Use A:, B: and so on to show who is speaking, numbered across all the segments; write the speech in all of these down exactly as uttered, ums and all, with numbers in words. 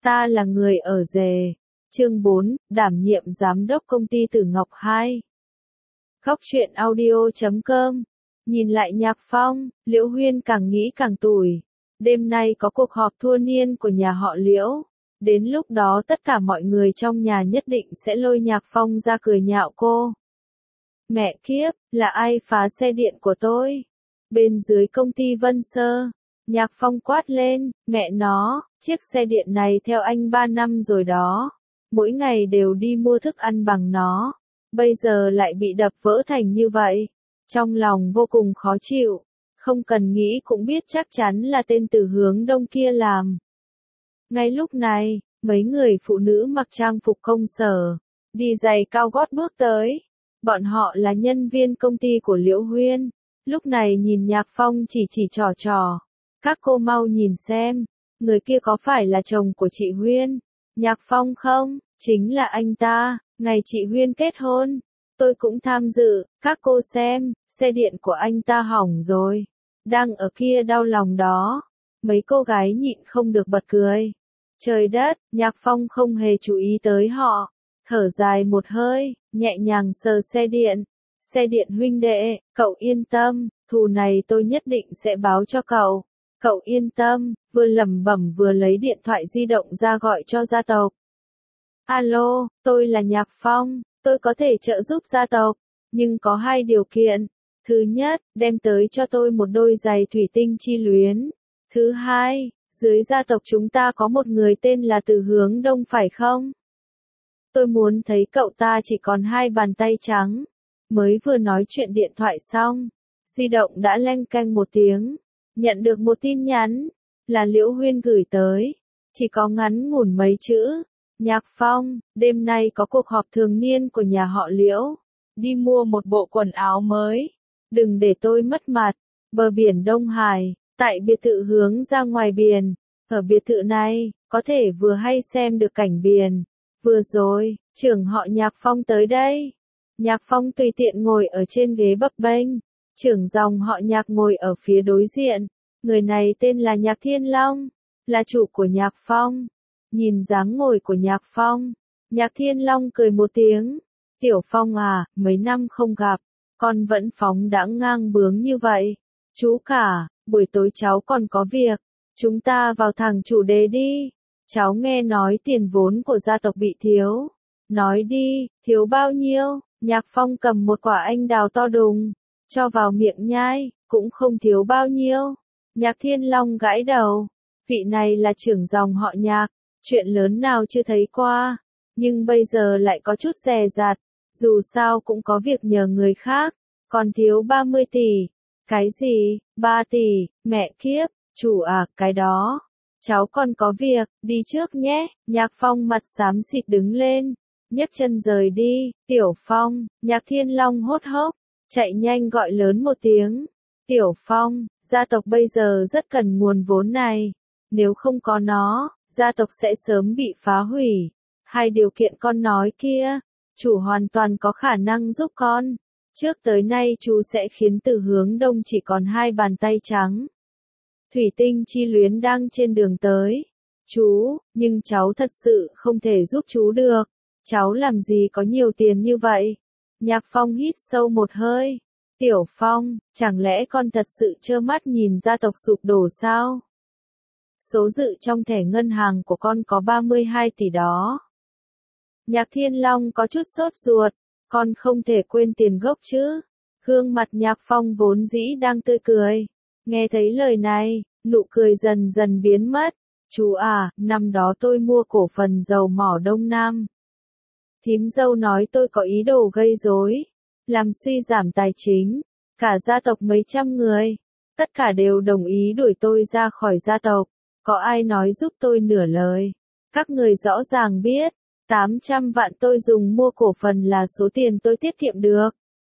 A: Ta là người ở Dề. Chương bốn, đảm nhiệm giám đốc công ty Tử Ngọc hai. Góc truyện audio chấm com. Nhìn lại Nhạc Phong, Liễu Huyên càng nghĩ càng tủi. Đêm nay có cuộc họp thua niên của nhà họ Liễu. Đến lúc đó tất cả mọi người trong nhà nhất định sẽ lôi Nhạc Phong ra cười nhạo cô. Mẹ kiếp, là ai phá xe điện của tôi? Bên dưới công ty Vân Sơ, Nhạc Phong quát lên, mẹ nó, chiếc xe điện này theo anh ba năm rồi đó. Mỗi ngày đều đi mua thức ăn bằng nó. Bây giờ lại bị đập vỡ thành như vậy. Trong lòng vô cùng khó chịu. Không cần nghĩ cũng biết chắc chắn là tên từ hướng đông kia làm. Ngay lúc này, mấy người phụ nữ mặc trang phục công sở, đi giày cao gót bước tới. Bọn họ là nhân viên công ty của Liễu Huyên. Lúc này nhìn Nhạc Phong chỉ chỉ trò trò. Các cô mau nhìn xem, người kia có phải là chồng của chị Huyên? Nhạc Phong không, chính là anh ta, ngày chị Huyên kết hôn. Tôi cũng tham dự, các cô xem, xe điện của anh ta hỏng rồi. Đang ở kia đau lòng đó. Mấy cô gái nhịn không được bật cười. Trời đất, Nhạc Phong không hề chú ý tới họ. Thở dài một hơi, nhẹ nhàng sờ xe điện. Xe điện huynh đệ, cậu yên tâm, thù này tôi nhất định sẽ báo cho cậu. Cậu yên tâm, vừa lẩm bẩm vừa lấy điện thoại di động ra gọi cho gia tộc. Alo, tôi là Nhạc Phong, tôi có thể trợ giúp gia tộc, nhưng có hai điều kiện. Thứ nhất, đem tới cho tôi một đôi giày thủy tinh chi luyến. Thứ hai, dưới gia tộc chúng ta có một người tên là Từ Hướng Đông phải không? Tôi muốn thấy cậu ta chỉ còn hai bàn tay trắng. Mới vừa nói chuyện điện thoại xong, di động đã leng keng một tiếng. Nhận được một tin nhắn, là Liễu Huyên gửi tới. Chỉ có ngắn ngủn mấy chữ. Nhạc Phong, đêm nay có cuộc họp thường niên của nhà họ Liễu. Đi mua một bộ quần áo mới. Đừng để tôi mất mặt. Bờ biển Đông Hải, tại biệt thự hướng ra ngoài biển. Ở biệt thự này, có thể vừa hay xem được cảnh biển. Vừa rồi, trưởng họ Nhạc Phong tới đây. Nhạc Phong tùy tiện ngồi ở trên ghế bập bênh. Trưởng dòng họ Nhạc ngồi ở phía đối diện. Người này tên là Nhạc Thiên Long, là chủ của Nhạc Phong. Nhìn dáng ngồi của Nhạc Phong, Nhạc Thiên Long cười một tiếng. Tiểu Phong à, mấy năm không gặp, con vẫn phóng đãng ngang bướng như vậy. Chú cả, buổi tối cháu còn có việc, chúng ta vào thẳng chủ đề đi. Cháu nghe nói tiền vốn của gia tộc bị thiếu. Nói đi, thiếu bao nhiêu? Nhạc Phong cầm một quả anh đào to đùng, cho vào miệng nhai, cũng không thiếu bao nhiêu. Nhạc Thiên Long gãi đầu, vị này là trưởng dòng họ Nhạc, chuyện lớn nào chưa thấy qua, nhưng bây giờ lại có chút dè dặt, dù sao cũng có việc nhờ người khác, còn thiếu ba mươi tỷ. Cái gì, ba tỷ, mẹ kiếp, chủ à, cái đó. Cháu còn có việc, đi trước nhé. Nhạc Phong mặt xám xịt đứng lên, nhấc chân rời đi. Tiểu Phong, Nhạc Thiên Long hốt hốc, chạy nhanh gọi lớn một tiếng. Tiểu Phong, gia tộc bây giờ rất cần nguồn vốn này. Nếu không có nó, gia tộc sẽ sớm bị phá hủy. Hai điều kiện con nói kia, chủ hoàn toàn có khả năng giúp con. Trước tới nay chú sẽ khiến Từ Hướng Đông chỉ còn hai bàn tay trắng. Thủy tinh chi luyến đang trên đường tới. Chú, nhưng cháu thật sự không thể giúp chú được. Cháu làm gì có nhiều tiền như vậy? Nhạc Phong hít sâu một hơi. Tiểu Phong, chẳng lẽ con thật sự trơ mắt nhìn gia tộc sụp đổ sao? Số dự trong thẻ ngân hàng của con có ba mươi hai tỷ đó. Nhạc Thiên Long có chút sốt ruột, con không thể quên tiền gốc chứ. Gương mặt Nhạc Phong vốn dĩ đang tươi cười. Nghe thấy lời này, nụ cười dần dần biến mất. Chú à, năm đó tôi mua cổ phần dầu mỏ Đông Nam. Thím dâu nói tôi có ý đồ gây rối, làm suy giảm tài chính, cả gia tộc mấy trăm người, tất cả đều đồng ý đuổi tôi ra khỏi gia tộc, có ai nói giúp tôi nửa lời. Các người rõ ràng biết, tám trăm vạn tôi dùng mua cổ phần là số tiền tôi tiết kiệm được.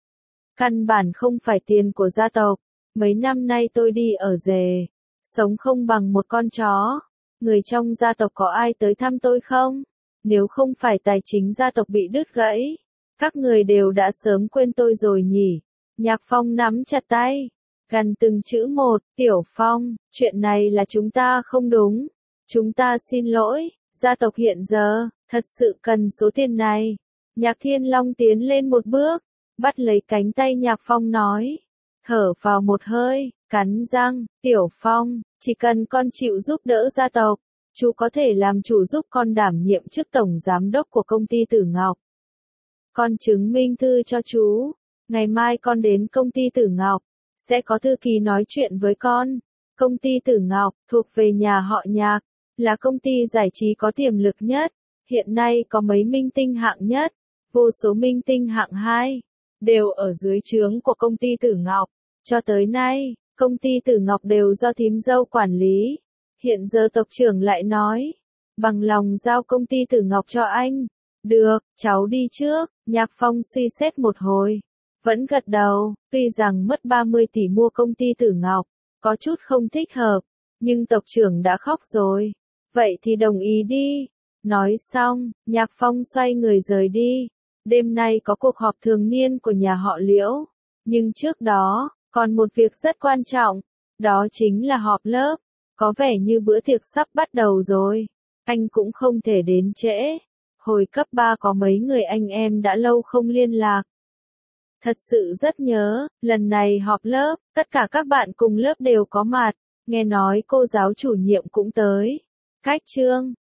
A: Căn bản không phải tiền của gia tộc, mấy năm nay tôi đi ở Dề, sống không bằng một con chó. Người trong gia tộc có ai tới thăm tôi không? Nếu không phải tài chính gia tộc bị đứt gãy, các người đều đã sớm quên tôi rồi nhỉ. Nhạc Phong nắm chặt tay, gằn từng chữ một. Tiểu Phong, chuyện này là chúng ta không đúng. Chúng ta xin lỗi, Gia tộc hiện giờ, thật sự cần số tiền này. Nhạc Thiên Long tiến lên một bước, bắt lấy cánh tay Nhạc Phong nói. Thở vào một hơi, cắn răng, Tiểu Phong, chỉ cần con chịu giúp đỡ gia tộc, chú có thể làm chủ giúp con đảm nhiệm chức tổng giám đốc của công ty Tử Ngọc. Con chứng minh thư cho chú, ngày mai con đến công ty Tử Ngọc, sẽ có thư ký nói chuyện với con. Công ty Tử Ngọc, thuộc về nhà họ Nhạc, là công ty giải trí có tiềm lực nhất, hiện nay có mấy minh tinh hạng nhất, vô số minh tinh hạng hai, đều ở dưới trướng của công ty Tử Ngọc. Cho tới nay, công ty Tử Ngọc đều do thím dâu quản lý. Hiện giờ tộc trưởng lại nói, bằng lòng giao công ty Tử Ngọc cho anh. Được, cháu đi trước. Nhạc Phong suy xét một hồi, vẫn gật đầu, tuy rằng mất ba mươi tỷ mua công ty Tử Ngọc, có chút không thích hợp, nhưng tộc trưởng đã khóc rồi. Vậy thì đồng ý đi. Nói xong, Nhạc Phong xoay người rời đi. Đêm nay có cuộc họp thường niên của nhà họ Liễu, nhưng trước đó, còn một việc rất quan trọng, đó chính là họp lớp. Có vẻ như bữa tiệc sắp bắt đầu rồi, anh cũng không thể đến trễ. Hồi cấp ba có mấy người anh em đã lâu không liên lạc. Thật sự rất nhớ, lần này họp lớp, tất cả các bạn cùng lớp đều có mặt, nghe nói cô giáo chủ nhiệm cũng tới. Cách trương,